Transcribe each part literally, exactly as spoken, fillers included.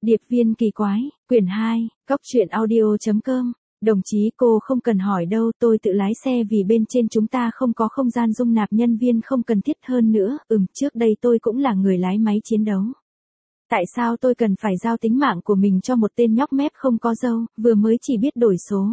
Điệp viên kỳ quái, quyển hai, góc truyện audio.com. Đồng chí cô không cần hỏi đâu, tôi tự lái xe vì bên trên chúng ta không có không gian dung nạp nhân viên không cần thiết hơn nữa, ừm, trước đây tôi cũng là người lái máy chiến đấu. Tại sao tôi cần phải giao tính mạng của mình cho một tên nhóc mép không có râu, vừa mới chỉ biết đổi số.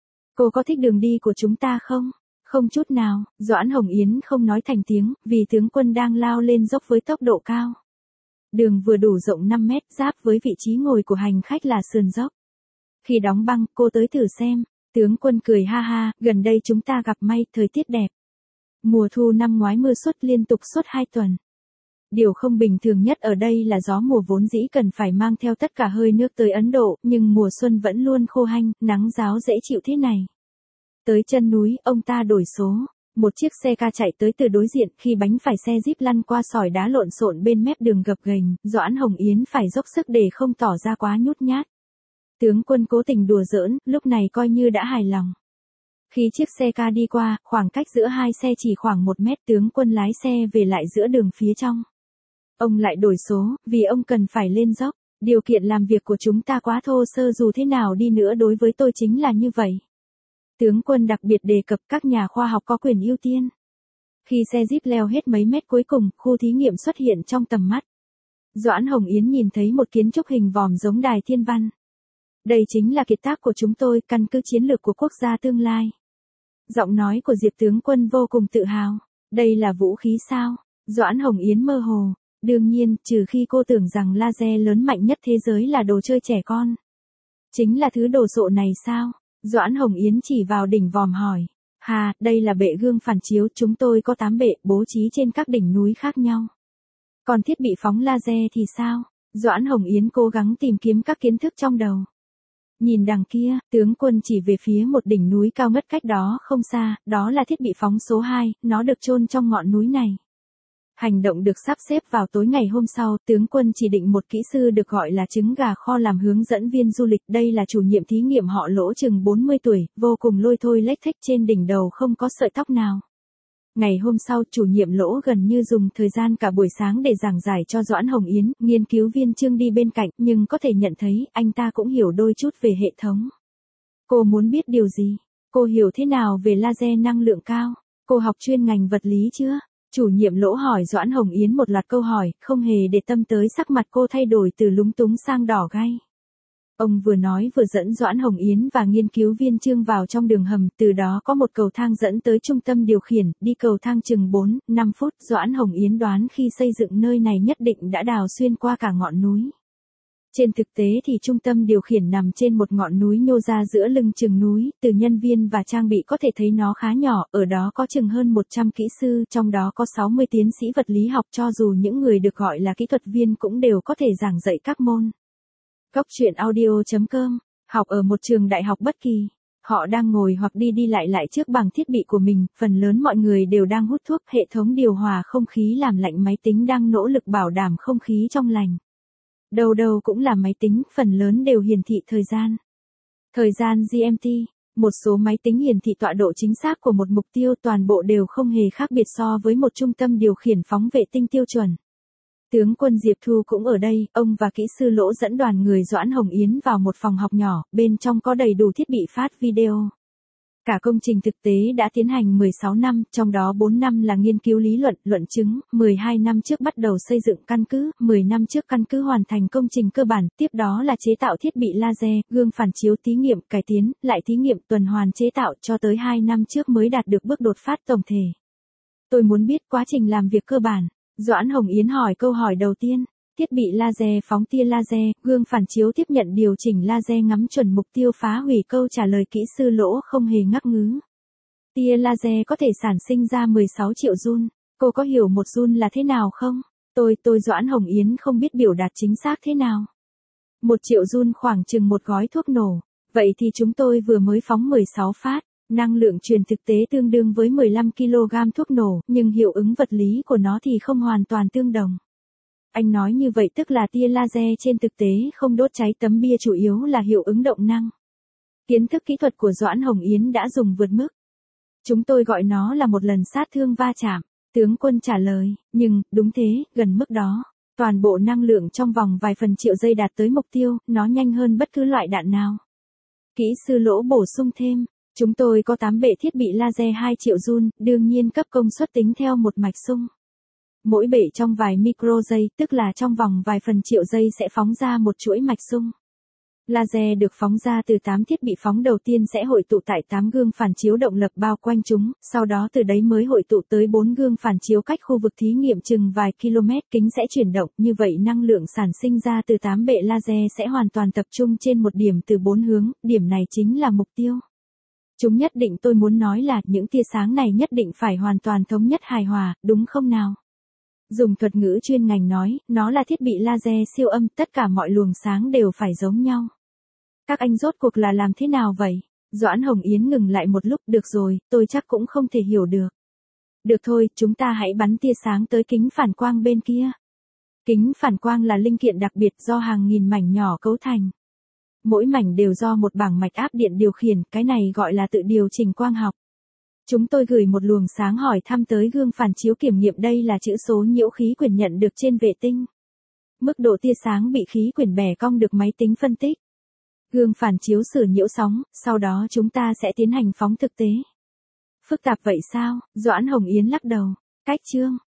Cô có thích đường đi của chúng ta không? Không chút nào, Doãn Hồng Yến không nói thành tiếng, vì tướng quân đang lao lên dốc với tốc độ cao. Đường vừa đủ rộng năm mét, giáp với vị trí ngồi của hành khách là sườn dốc. Khi đóng băng, cô tới thử xem. Tướng quân cười ha ha, gần đây chúng ta gặp may, thời tiết đẹp. Mùa thu năm ngoái mưa suốt liên tục suốt hai tuần. Điều không bình thường nhất ở đây là gió mùa vốn dĩ cần phải mang theo tất cả hơi nước tới Ấn Độ, nhưng mùa xuân vẫn luôn khô hanh, nắng ráo dễ chịu thế này. Tới chân núi, ông ta đổi số. Một chiếc xe ca chạy tới từ đối diện, khi bánh phải xe jeep lăn qua sỏi đá lộn xộn bên mép đường gập ghềnh, Doãn Hồng Yến phải dốc sức để không tỏ ra quá nhút nhát. Tướng quân cố tình đùa giỡn, lúc này coi như đã hài lòng. Khi chiếc xe ca đi qua, khoảng cách giữa hai xe chỉ khoảng một mét, tướng quân lái xe về lại giữa đường phía trong. Ông lại đổi số, vì ông cần phải lên dốc. Điều kiện làm việc của chúng ta quá thô sơ, dù thế nào đi nữa đối với tôi chính là như vậy. Tướng quân đặc biệt đề cập các nhà khoa học có quyền ưu tiên. Khi xe jeep leo hết mấy mét cuối cùng, khu thí nghiệm xuất hiện trong tầm mắt. Doãn Hồng Yến nhìn thấy một kiến trúc hình vòm giống đài thiên văn. Đây chính là kiệt tác của chúng tôi, căn cứ chiến lược của quốc gia tương lai. Giọng nói của Diệp tướng quân vô cùng tự hào. Đây là vũ khí sao? Doãn Hồng Yến mơ hồ. Đương nhiên, trừ khi cô tưởng rằng laser lớn mạnh nhất thế giới là đồ chơi trẻ con. Chính là thứ đồ sộ này sao? Doãn Hồng Yến chỉ vào đỉnh vòm hỏi. Hà, đây là bệ gương phản chiếu, chúng tôi có tám bệ, bố trí trên các đỉnh núi khác nhau. Còn thiết bị phóng laser thì sao? Doãn Hồng Yến cố gắng tìm kiếm các kiến thức trong đầu. Nhìn đằng kia, tướng quân chỉ về phía một đỉnh núi cao ngất cách đó không xa, đó là thiết bị phóng số hai, nó được chôn trong ngọn núi này. Hành động được sắp xếp vào tối ngày hôm sau, tướng quân chỉ định một kỹ sư được gọi là trứng gà kho làm hướng dẫn viên du lịch. Đây là chủ nhiệm thí nghiệm họ Lỗ chừng bốn mươi tuổi, vô cùng lôi thôi lếch thếch, trên đỉnh đầu không có sợi tóc nào. Ngày hôm sau, chủ nhiệm Lỗ gần như dùng thời gian cả buổi sáng để giảng giải cho Doãn Hồng Yến, nghiên cứu viên Trương đi bên cạnh, nhưng có thể nhận thấy, anh ta cũng hiểu đôi chút về hệ thống. Cô muốn biết điều gì? Cô hiểu thế nào về laser năng lượng cao? Cô học chuyên ngành vật lý chưa? Chủ nhiệm Lỗ hỏi Doãn Hồng Yến một loạt câu hỏi, không hề để tâm tới sắc mặt cô thay đổi từ lúng túng sang đỏ gay. Ông vừa nói vừa dẫn Doãn Hồng Yến và nghiên cứu viên Trương vào trong đường hầm, từ đó có một cầu thang dẫn tới trung tâm điều khiển, đi cầu thang chừng bốn, năm phút, Doãn Hồng Yến đoán khi xây dựng nơi này nhất định đã đào xuyên qua cả ngọn núi. Trên thực tế thì trung tâm điều khiển nằm trên một ngọn núi nhô ra giữa lưng chừng núi, từ nhân viên và trang bị có thể thấy nó khá nhỏ, ở đó có chừng hơn một trăm kỹ sư, trong đó có sáu mươi tiến sĩ vật lý học, cho dù những người được gọi là kỹ thuật viên cũng đều có thể giảng dạy các môn. Góc truyện audio.com, học ở một trường đại học bất kỳ. Họ đang ngồi hoặc đi đi lại lại trước bằng thiết bị của mình, phần lớn mọi người đều đang hút thuốc, hệ thống điều hòa không khí làm lạnh máy tính đang nỗ lực bảo đảm không khí trong lành. Đâu đâu cũng là máy tính, phần lớn đều hiển thị thời gian. Thời gian giê em tê, một số máy tính hiển thị tọa độ chính xác của một mục tiêu, toàn bộ đều không hề khác biệt so với một trung tâm điều khiển phóng vệ tinh tiêu chuẩn. Tướng quân Diệp Thu cũng ở đây, ông và kỹ sư Lỗ dẫn đoàn người Doãn Hồng Yến vào một phòng học nhỏ, bên trong có đầy đủ thiết bị phát video. Cả công trình thực tế đã tiến hành mười sáu năm, trong đó bốn năm là nghiên cứu lý luận, luận chứng, mười hai năm trước bắt đầu xây dựng căn cứ, mười năm trước căn cứ hoàn thành công trình cơ bản, tiếp đó là chế tạo thiết bị laser, gương phản chiếu thí nghiệm, cải tiến, lại thí nghiệm tuần hoàn chế tạo, cho tới hai năm trước mới đạt được bước đột phát tổng thể. Tôi muốn biết quá trình làm việc cơ bản. Doãn Hồng Yến hỏi câu hỏi đầu tiên. Thiết bị laser phóng tia laser, gương phản chiếu tiếp nhận điều chỉnh laser ngắm chuẩn mục tiêu, phá hủy. Câu trả lời kỹ sư Lỗ không hề ngắc ngứ. Tia laser có thể sản sinh ra mười sáu triệu joule. Cô có hiểu một joule là thế nào không? Tôi, tôi Doãn Hồng Yến không biết biểu đạt chính xác thế nào. Một triệu joule khoảng chừng một gói thuốc nổ. Vậy thì chúng tôi vừa mới phóng mười sáu phát. Năng lượng truyền thực tế tương đương với mười lăm ki lô gam thuốc nổ, nhưng hiệu ứng vật lý của nó thì không hoàn toàn tương đồng. Anh nói như vậy tức là tia laser trên thực tế không đốt cháy tấm bia, chủ yếu là hiệu ứng động năng. Kiến thức kỹ thuật của Doãn Hồng Yến đã dùng vượt mức. Chúng tôi gọi nó là một lần sát thương va chạm. Tướng quân trả lời, nhưng, đúng thế, gần mức đó. Toàn bộ năng lượng trong vòng vài phần triệu giây đạt tới mục tiêu, nó nhanh hơn bất cứ loại đạn nào. Kỹ sư Lỗ bổ sung thêm, chúng tôi có tám bệ thiết bị laser hai triệu joule, đương nhiên cấp công suất tính theo một mạch xung. Mỗi bệ trong vài micro giây, tức là trong vòng vài phần triệu giây sẽ phóng ra một chuỗi mạch xung. Laser được phóng ra từ tám thiết bị phóng đầu tiên sẽ hội tụ tại tám gương phản chiếu động lập bao quanh chúng, sau đó từ đấy mới hội tụ tới bốn gương phản chiếu cách khu vực thí nghiệm chừng vài km, kính sẽ chuyển động, như vậy năng lượng sản sinh ra từ tám bệ laser sẽ hoàn toàn tập trung trên một điểm từ bốn hướng, điểm này chính là mục tiêu. Chúng nhất định tôi muốn nói là những tia sáng này nhất định phải hoàn toàn thống nhất hài hòa, đúng không nào? Dùng thuật ngữ chuyên ngành nói, nó là thiết bị laser siêu âm, tất cả mọi luồng sáng đều phải giống nhau. Các anh rốt cuộc là làm thế nào vậy? Doãn Hồng Yến ngừng lại một lúc, được rồi, tôi chắc cũng không thể hiểu được. Được thôi, chúng ta hãy bắn tia sáng tới kính phản quang bên kia. Kính phản quang là linh kiện đặc biệt do hàng nghìn mảnh nhỏ cấu thành. Mỗi mảnh đều do một bảng mạch áp điện điều khiển, cái này gọi là tự điều chỉnh quang học. Chúng tôi gửi một luồng sáng hỏi thăm tới gương phản chiếu kiểm nghiệm, đây là chữ số nhiễu khí quyển nhận được trên vệ tinh. Mức độ tia sáng bị khí quyển bẻ cong được máy tính phân tích. Gương phản chiếu sửa nhiễu sóng, sau đó chúng ta sẽ tiến hành phóng thực tế. Phức tạp vậy sao? Doãn Hồng Yến lắc đầu. Cách chương.